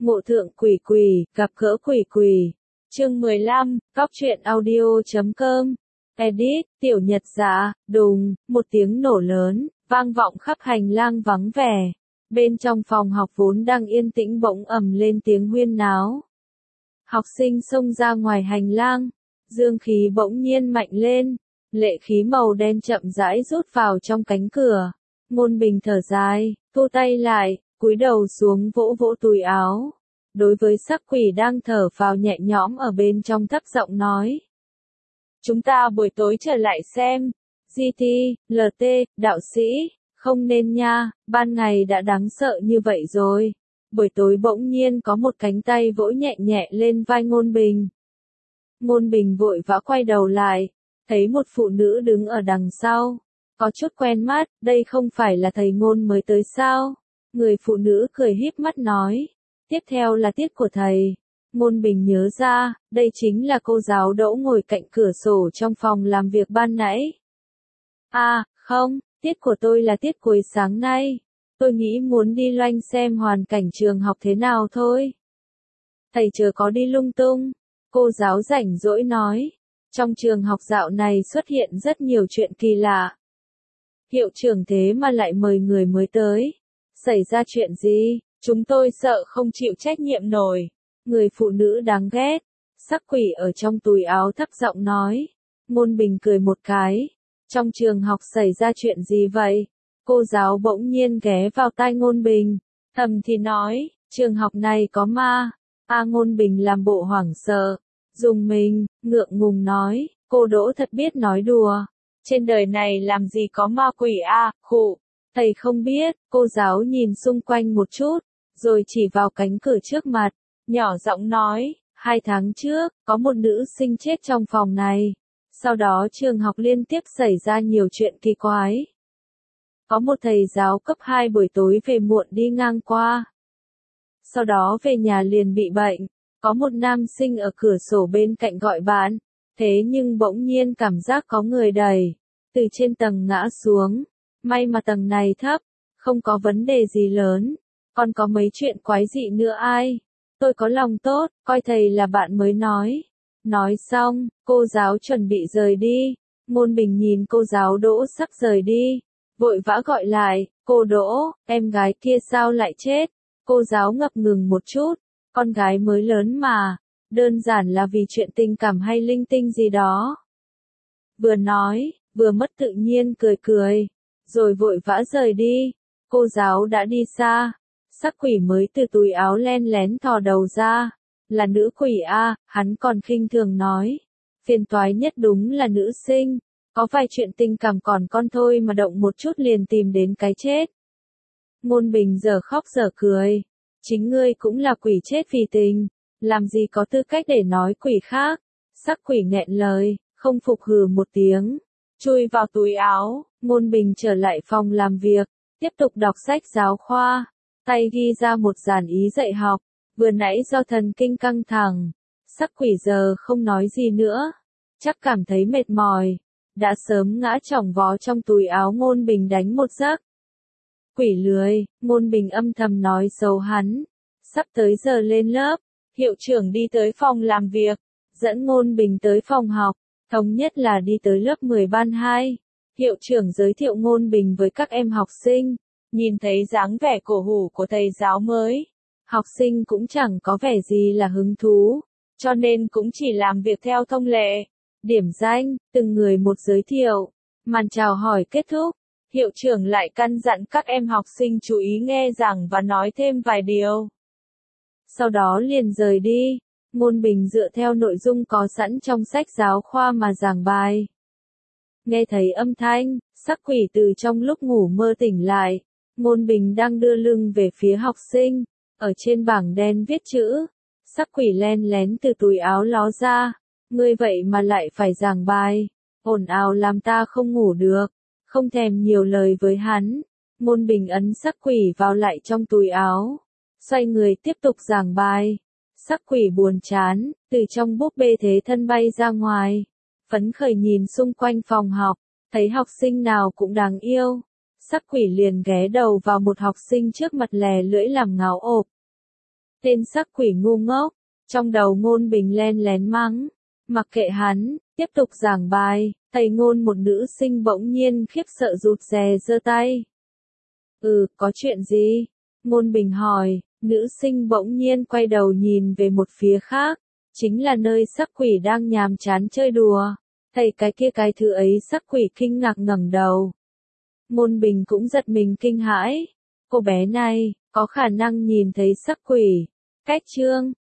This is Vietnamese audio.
Ngộ thượng quỷ quỷ, gặp gỡ quỷ quỷ. Chương 15, cóc truyện audio.com. Edit, Tiểu Nhật Dạ, đùng, một tiếng nổ lớn, vang vọng khắp hành lang vắng vẻ. Bên trong phòng học vốn đang yên tĩnh bỗng ầm lên tiếng huyên náo. Học sinh xông ra ngoài hành lang, dương khí bỗng nhiên mạnh lên, lệ khí màu đen chậm rãi rút vào trong cánh cửa. Ngôn Bình thở dài, thu tay lại, cúi đầu xuống vỗ vỗ túi áo. Đối với sắc quỷ đang thở phào nhẹ nhõm ở bên trong thấp giọng nói. Chúng ta buổi tối trở lại xem. GT, LT, đạo sĩ, không nên nha, ban ngày đã đáng sợ như vậy rồi. Buổi tối bỗng nhiên có một cánh tay vỗ nhẹ nhẹ lên vai Ngôn Bình. Ngôn Bình vội vã quay đầu lại, thấy một phụ nữ đứng ở đằng sau. Có chút quen mắt, đây không phải là thầy Ngôn mới tới sao? Người phụ nữ cười híp mắt nói. Tiếp theo là tiết của thầy. Ngôn Bình nhớ ra, đây chính là cô giáo Đỗ ngồi cạnh cửa sổ trong phòng làm việc ban nãy. À, không, tiết của tôi là tiết cuối sáng nay. Tôi nghĩ muốn đi loanh xem hoàn cảnh trường học thế nào thôi. Thầy chớ có đi lung tung. Cô giáo rảnh rỗi nói. Trong trường học dạo này xuất hiện rất nhiều chuyện kỳ lạ. Hiệu trưởng thế mà lại mời người mới tới. Xảy ra chuyện gì? Chúng tôi sợ không chịu trách nhiệm nổi. Người phụ nữ đáng ghét. Sắc quỷ ở trong túi áo thấp giọng nói. Ngôn Bình cười một cái. Trong trường học xảy ra chuyện gì vậy? Cô giáo bỗng nhiên ghé vào tai Ngôn Bình. Thầm thì nói, trường học này có ma. Ngôn Bình làm bộ hoảng sợ. Dùng mình, ngượng ngùng nói, cô Đỗ thật biết nói đùa. Trên đời này làm gì có ma quỷ khụ. Thầy không biết, cô giáo nhìn xung quanh một chút, rồi chỉ vào cánh cửa trước mặt, nhỏ giọng nói, 2 tháng trước, có một nữ sinh chết trong phòng này. Sau đó trường học liên tiếp xảy ra nhiều chuyện kỳ quái. Có một thầy giáo cấp 2 buổi tối về muộn đi ngang qua. Sau đó về nhà liền bị bệnh. Có một nam sinh ở cửa sổ bên cạnh gọi bạn. Thế nhưng bỗng nhiên cảm giác có người đẩy. Từ trên tầng ngã xuống. May mà tầng này thấp. Không có vấn đề gì lớn. Còn có mấy chuyện quái dị nữa ai. Tôi có lòng tốt, coi thầy là bạn mới nói. Nói xong, cô giáo chuẩn bị rời đi. Ngôn Bình nhìn cô giáo Đỗ sắp rời đi. Vội vã gọi lại, cô Đỗ, em gái kia sao lại chết? Cô giáo ngập ngừng một chút. Con gái mới lớn mà. Đơn giản là vì chuyện tình cảm hay linh tinh gì đó. Vừa nói, vừa mất tự nhiên cười cười. Rồi vội vã rời đi. Cô giáo đã đi xa. Sắc quỷ mới từ túi áo len lén thò đầu ra. Là nữ quỷ hắn còn khinh thường nói. Phiền toái nhất đúng là nữ sinh. Có vài chuyện tình cảm còn con thôi mà động một chút liền tìm đến cái chết. Ngôn Bình giờ khóc giờ cười. Chính ngươi cũng là quỷ chết vì tình. Làm gì có tư cách để nói quỷ khác. Sắc quỷ nghẹn lời, không phục hừ một tiếng. Chui vào túi áo, Ngôn Bình trở lại phòng làm việc. Tiếp tục đọc sách giáo khoa. Tay ghi ra một dàn ý dạy học. Vừa nãy do thần kinh căng thẳng. Sắc quỷ giờ không nói gì nữa. Chắc cảm thấy mệt mỏi. Đã sớm ngã chỏng vó trong túi áo Ngôn Bình đánh một giấc. Quỷ lười, Ngôn Bình âm thầm nói xấu hắn. Sắp tới giờ lên lớp. Hiệu trưởng đi tới phòng làm việc. Dẫn Ngôn Bình tới phòng học. Thống nhất là đi tới lớp 10 ban 2. Hiệu trưởng giới thiệu Ngôn Bình với các em học sinh. Nhìn thấy dáng vẻ cổ hủ của thầy giáo mới. Học sinh cũng chẳng có vẻ gì là hứng thú. Cho nên cũng chỉ làm việc theo thông lệ. Điểm danh, từng người một giới thiệu. Màn chào hỏi kết thúc. Hiệu trưởng lại căn dặn các em học sinh chú ý nghe giảng và nói thêm vài điều. Sau đó liền rời đi. Ngôn Bình dựa theo nội dung có sẵn trong sách giáo khoa mà giảng bài. Nghe thấy âm thanh, sắc quỷ từ trong lúc ngủ mơ tỉnh lại. Ngôn Bình đang đưa lưng về phía học sinh. Ở trên bảng đen viết chữ. Sắc quỷ len lén từ túi áo ló ra. Ngươi vậy mà lại phải giảng bài. Ồn ào làm ta không ngủ được. Không thèm nhiều lời với hắn. Ngôn Bình ấn sắc quỷ vào lại trong túi áo. Xoay người tiếp tục giảng bài. Sắc quỷ buồn chán, từ trong búp bê thế thân bay ra ngoài. Phấn khởi nhìn xung quanh phòng học. Thấy học sinh nào cũng đáng yêu. Sắc quỷ liền ghé đầu vào một học sinh trước mặt lè lưỡi làm ngáo ộp. Tên sắc quỷ ngu ngốc, trong đầu Ngôn Bình len lén mắng. Mặc kệ hắn, tiếp tục giảng bài, thầy Ngôn một nữ sinh bỗng nhiên khiếp sợ rụt rè giơ tay. Có chuyện gì? Ngôn Bình hỏi, nữ sinh bỗng nhiên quay đầu nhìn về một phía khác, chính là nơi sắc quỷ đang nhàm chán chơi đùa. Thầy cái thứ ấy sắc quỷ kinh ngạc ngẩng đầu. Ngôn Bình cũng giật mình kinh hãi, cô bé này, có khả năng nhìn thấy sắc quỷ. Cách chương